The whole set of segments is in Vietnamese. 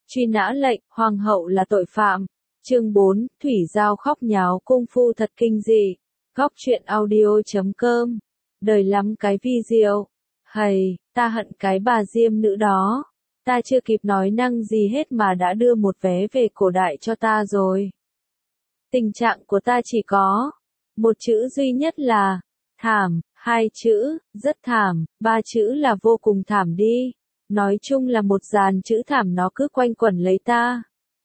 Truy nã lệnh, hoàng hậu là tội phạm. Chương 4, Thủy Giao khóc nháo cung phu thật kinh dị. Góc truyện audio.com. Đời lắm cái vi diệu. Hầy, ta hận cái bà diêm nữ đó. Ta chưa kịp nói năng gì hết mà đã đưa một vé về cổ đại cho ta rồi. Tình trạng của ta chỉ có một chữ duy nhất là thảm, hai chữ, rất thảm, ba chữ là vô cùng thảm đi. Nói chung là một dàn chữ thảm nó cứ quanh quẩn lấy ta.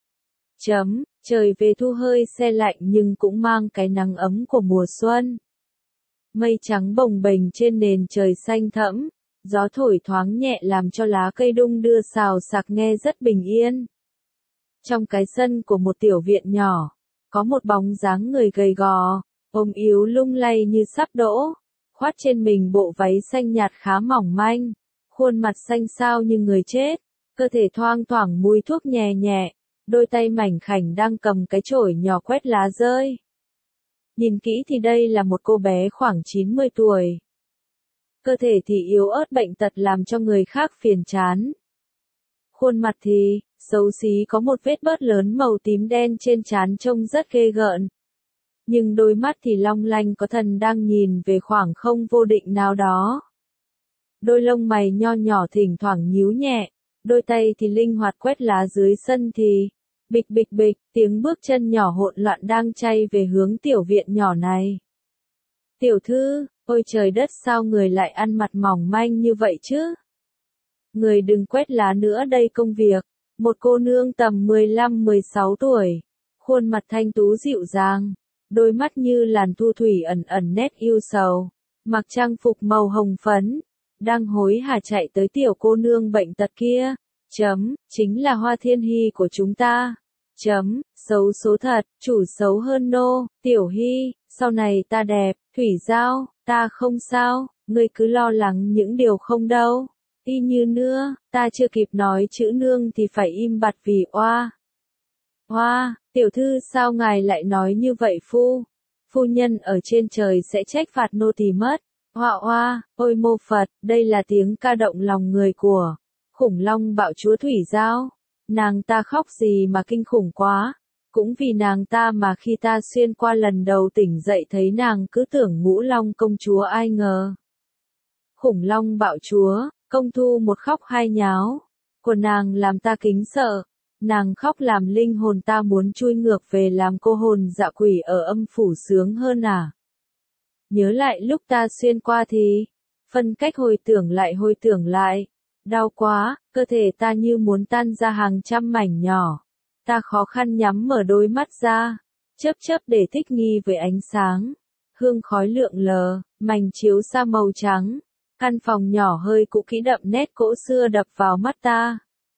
Trời về thu hơi se lạnh nhưng cũng mang cái nắng ấm của mùa xuân. Mây trắng bồng bềnh trên nền trời xanh thẫm, gió thổi thoáng nhẹ làm cho lá cây đung đưa xào xạc nghe rất bình yên. Trong cái sân của một tiểu viện nhỏ, có một bóng dáng người gầy gò, ôm yếu lung lay như sắp đỗ, khoác trên mình bộ váy xanh nhạt khá mỏng manh, khuôn mặt xanh xao như người chết, cơ thể thoang thoảng mùi thuốc nhẹ nhẹ, đôi tay mảnh khảnh đang cầm cái chổi nhỏ quét lá rơi. Nhìn kỹ thì đây là một cô bé khoảng 90 tuổi. Cơ thể thì yếu ớt bệnh tật làm cho người khác phiền chán. Khuôn mặt thì xấu xí, có một vết bớt lớn màu tím đen trên trán trông rất ghê gợn. Nhưng đôi mắt thì long lanh, có thần đang nhìn về khoảng không vô định nào đó. Đôi lông mày nho nhỏ thỉnh thoảng nhíu nhẹ, đôi tay thì linh hoạt quét lá dưới sân thì bịch bịch bịch, tiếng bước chân nhỏ hỗn loạn đang chay về hướng tiểu viện nhỏ này. Tiểu thư, ôi trời đất, sao người lại ăn mặc mỏng manh như vậy chứ? Người đừng quét lá nữa, đây công việc. Một cô nương tầm 15-16 tuổi, khuôn mặt thanh tú dịu dàng, đôi mắt như làn thu thủy ẩn ẩn nét yêu sầu, mặc trang phục màu hồng phấn, đang hối hả chạy tới tiểu cô nương bệnh tật kia. Chính là Hoa Thiên Hy của chúng ta. Xấu số thật, chủ xấu hơn nô. Tiểu Hy, sau này ta đẹp. Thủy Giao, ta không sao, ngươi cứ lo lắng những điều không đâu. Y như nữa, ta chưa kịp nói chữ nương thì phải im bặt vì oa. Tiểu thư, sao ngài lại nói như vậy phu nhân ở trên trời sẽ trách phạt nô tỳ mất. Oa, ôi mô Phật, đây là tiếng ca động lòng người của khủng long bạo chúa Thủy Giao. Nàng ta khóc gì mà kinh khủng quá. Cũng vì nàng ta mà khi ta xuyên qua lần đầu tỉnh dậy thấy nàng cứ tưởng Ngũ Long công chúa, ai ngờ khủng long bạo chúa. Công thu một khóc hai nháo của nàng làm ta kính sợ. Nàng khóc làm linh hồn ta muốn chui ngược về làm cô hồn dạ quỷ ở âm phủ sướng hơn à. Nhớ lại lúc ta xuyên qua thì phân cách hồi tưởng lại. Đau quá, cơ thể ta như muốn tan ra hàng trăm mảnh nhỏ. Ta khó khăn nhắm mở đôi mắt ra, chớp để thích nghi với ánh sáng. Hương khói lượn lờ, mảnh chiếu sa màu trắng. Căn phòng nhỏ hơi cũ kỹ đậm nét cỗ xưa đập vào mắt ta.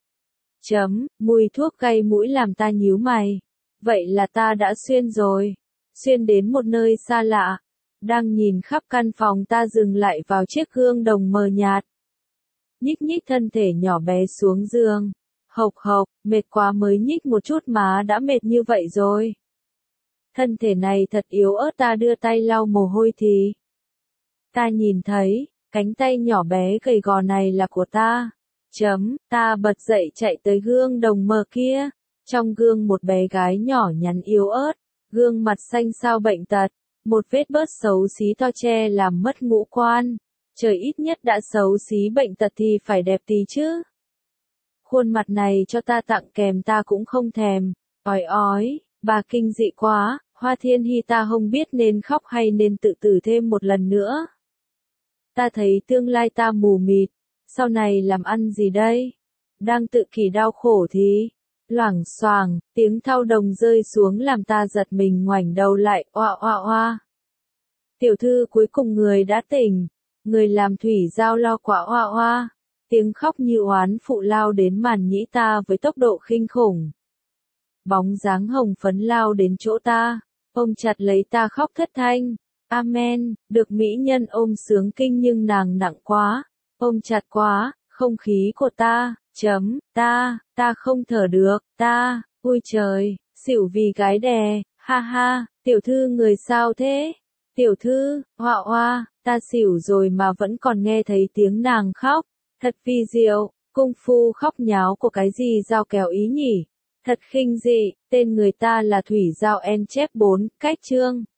Mùi thuốc gây mũi làm ta nhíu mày. Vậy là ta đã xuyên rồi. Xuyên đến một nơi xa lạ. Đang nhìn khắp căn phòng, ta dừng lại vào chiếc gương đồng mờ nhạt. Nhích thân thể nhỏ bé xuống giường. Hộc, mệt quá mới nhích một chút mà đã mệt như vậy rồi. Thân thể này thật yếu ớt, ta đưa tay lau mồ hôi thì ta nhìn thấy cánh tay nhỏ bé gầy gò này là của ta. Ta bật dậy chạy tới gương đồng mờ kia. Trong gương một bé gái nhỏ nhắn yếu ớt, gương mặt xanh xao bệnh tật, một vết bớt xấu xí to che làm mất ngũ quan. Trời, ít nhất đã xấu xí bệnh tật thì phải đẹp tí chứ. Khuôn mặt này cho ta tặng kèm ta cũng không thèm. Ói, bà kinh dị quá. Hoa Thiên Hy, ta không biết nên khóc hay nên tự tử thêm một lần nữa. Ta thấy tương lai ta mù mịt, sau này làm ăn gì đây? Đang tự kỷ đau khổ thì loảng xoảng, tiếng thau đồng rơi xuống làm ta giật mình ngoảnh đầu lại. Oa. Tiểu thư, cuối cùng người đã tỉnh. Người làm Thủy Giao lo quá. Oa. Tiếng khóc như oán phụ lao đến màn nhĩ ta với tốc độ kinh khủng. Bóng dáng hồng phấn lao đến chỗ ta, ôm chặt lấy ta khóc thất thanh. Amen, được mỹ nhân ôm sướng kinh nhưng nàng nặng quá, ôm chặt quá, không khí của ta, ta không thở được, ui trời, xỉu vì gái đè, ha, tiểu thư người sao thế? Tiểu thư, oa, ta xỉu rồi mà vẫn còn nghe thấy tiếng nàng khóc, thật vi diệu, Cung phu khóc nháo của cái gì Giao kéo ý nhỉ? Thật khinh dị, tên người ta là Thủy Giao En chép 4, cách chương.